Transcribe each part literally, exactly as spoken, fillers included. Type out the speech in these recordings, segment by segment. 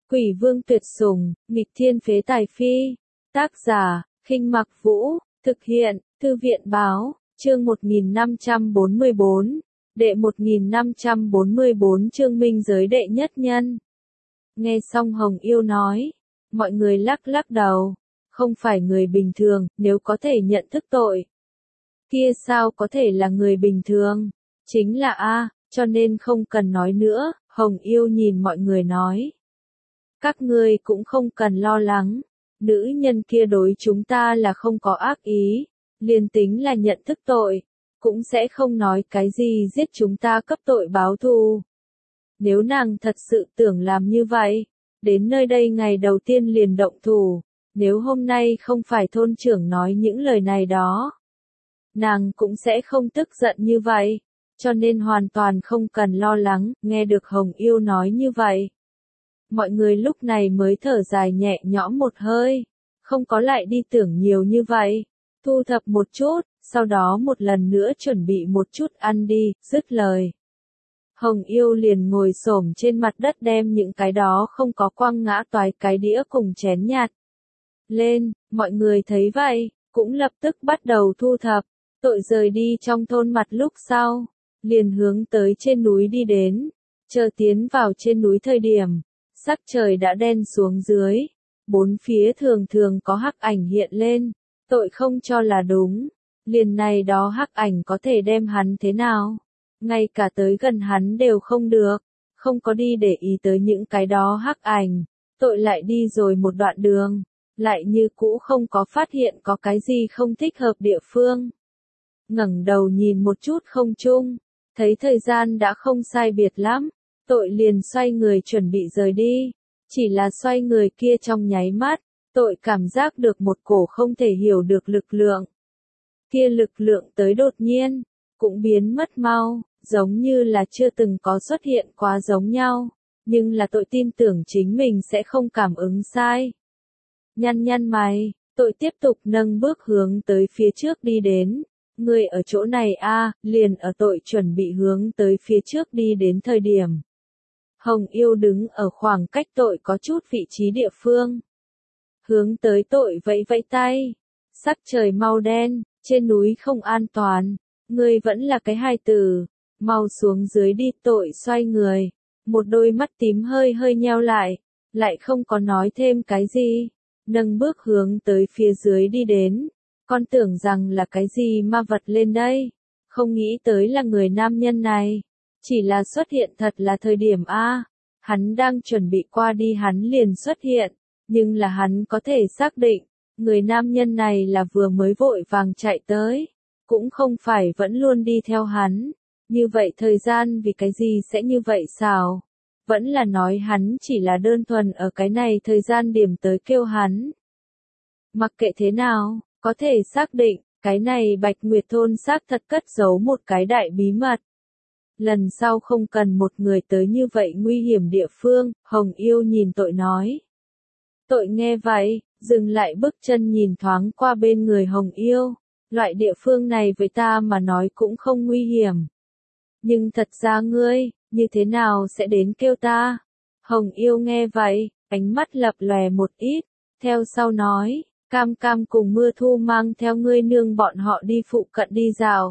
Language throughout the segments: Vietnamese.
Quỷ vương tuyệt sủng, nghịch thiên phế tài phi. Tác giả, Khinh Mặc Vũ, thực hiện, Thư viện Báo, chương một nghìn năm trăm bốn mươi bốn, đệ một nghìn năm trăm bốn mươi bốn chương minh giới đệ nhất nhân. Nghe xong Hồng Yêu nói, mọi người lắc lắc đầu, không phải người bình thường, nếu có thể nhận thức tội. Kia sao có thể là người bình thường? Chính là A, cho nên không cần nói nữa, Hồng Yêu nhìn mọi người nói. Các ngươi cũng không cần lo lắng, nữ nhân kia đối chúng ta là không có ác ý, liền tính là nhận thức tội, cũng sẽ không nói cái gì giết chúng ta cấp tội báo thù. Nếu nàng thật sự tưởng làm như vậy, đến nơi đây ngày đầu tiên liền động thủ, nếu hôm nay không phải thôn trưởng nói những lời này đó, nàng cũng sẽ không tức giận như vậy, cho nên hoàn toàn không cần lo lắng, nghe được Hồng Yêu nói như vậy. Mọi người lúc này mới thở dài nhẹ nhõm một hơi, không có lại đi tưởng nhiều như vậy, thu thập một chút, sau đó một lần nữa chuẩn bị một chút ăn đi, dứt lời. Hồng Yêu liền ngồi xổm trên mặt đất đem những cái đó không có quăng ngã toái cái đĩa cùng chén nhặt lên, mọi người thấy vậy, cũng lập tức bắt đầu thu thập, tội rời đi trong thôn mặt lúc sau, liền hướng tới trên núi đi đến, chờ tiến vào trên núi thời điểm, sắc trời đã đen xuống dưới, bốn phía thường thường có hắc ảnh hiện lên, tội không cho là đúng, liền này đó hắc ảnh có thể đem hắn thế nào, ngay cả tới gần hắn đều không được, không có đi để ý tới những cái đó hắc ảnh, tội lại đi rồi một đoạn đường, lại như cũ không có phát hiện có cái gì không thích hợp địa phương. Ngẩng đầu nhìn một chút không trung, thấy thời gian đã không sai biệt lắm, tội liền xoay người chuẩn bị rời đi, chỉ là xoay người kia trong nháy mắt, tội cảm giác được một cổ không thể hiểu được lực lượng. Kia lực lượng tới đột nhiên, cũng biến mất mau, giống như là chưa từng có xuất hiện quá giống nhau, nhưng là tội tin tưởng chính mình sẽ không cảm ứng sai. Nhăn nhăn mày, tội tiếp tục nâng bước hướng tới phía trước đi đến. Người ở chỗ này a, liền ở tội chuẩn bị hướng tới phía trước đi đến thời điểm. Hồng Yêu đứng ở khoảng cách tội có chút vị trí địa phương. Hướng tới tội vẫy vẫy tay. Sắc trời mau đen, trên núi không an toàn. Ngươi vẫn là cái hài tử. Mau xuống dưới đi, tội xoay người. Một đôi mắt tím hơi hơi nheo lại. Lại không có nói thêm cái gì. Nâng bước hướng tới phía dưới đi đến. Con tưởng rằng là cái gì ma vật lên đây. Không nghĩ tới là người nam nhân này. Chỉ là xuất hiện thật là thời điểm A. Hắn đang chuẩn bị qua đi hắn liền xuất hiện. Nhưng là hắn có thể xác định. Người nam nhân này là vừa mới vội vàng chạy tới. Cũng không phải vẫn luôn đi theo hắn. Như vậy thời gian vì cái gì sẽ như vậy sao? Vẫn là nói hắn chỉ là đơn thuần ở cái này thời gian điểm tới kêu hắn. Mặc kệ thế nào, có thể xác định, cái này Bạch Nguyệt thôn xác thật cất giấu một cái đại bí mật. Lần sau không cần một người tới như vậy nguy hiểm địa phương, Hồng Yêu nhìn tội nói. Tội nghe vậy, dừng lại bước chân nhìn thoáng qua bên người Hồng Yêu, loại địa phương này với ta mà nói cũng không nguy hiểm. Nhưng thật ra ngươi, như thế nào sẽ đến kêu ta? Hồng Yêu nghe vậy, ánh mắt lập lòe một ít, theo sau nói. Cam Cam cùng Mưa Thu mang theo ngươi nương bọn họ đi phụ cận đi dạo.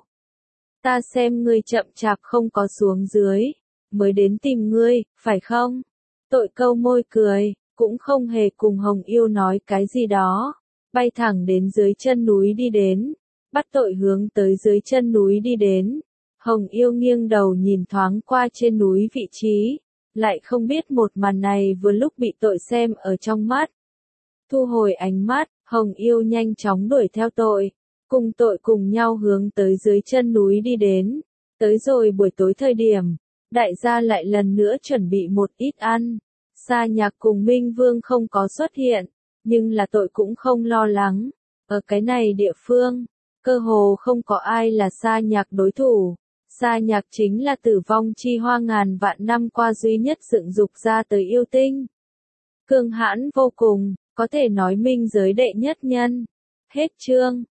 Ta xem ngươi chậm chạp không có xuống dưới, mới đến tìm ngươi, phải không? Tội câu môi cười, cũng không hề cùng Hồng Yêu nói cái gì đó, bay thẳng đến dưới chân núi đi đến, bắt tội hướng tới dưới chân núi đi đến. Hồng Yêu nghiêng đầu nhìn thoáng qua trên núi vị trí, lại không biết một màn này vừa lúc bị tội xem ở trong mắt. Thu hồi ánh mắt, Hồng Yêu nhanh chóng đuổi theo tội, cùng tội cùng nhau hướng tới dưới chân núi đi đến. Tới rồi buổi tối thời điểm, đại gia lại lần nữa chuẩn bị một ít ăn. Sa Nhạc cùng Minh Vương không có xuất hiện, nhưng là tội cũng không lo lắng. Ở cái này địa phương, cơ hồ không có ai là Sa Nhạc đối thủ. Sa Nhạc chính là tử vong chi hoa ngàn vạn năm qua duy nhất dựng dục ra tới yêu tinh. Cường hãn vô cùng. Có thể nói minh giới đệ nhất nhân. Hết chương.